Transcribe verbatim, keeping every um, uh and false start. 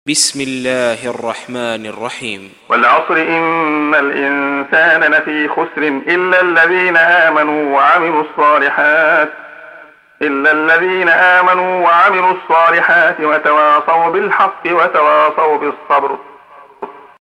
بسم الله الرحمن الرحيم. والعصر إن الإنسان لفي خسر إلا الذين آمنوا وعملوا الصالحات إلا الذين آمنوا وعملوا الصالحات وتواصوا بالحق وتواصوا بالصبر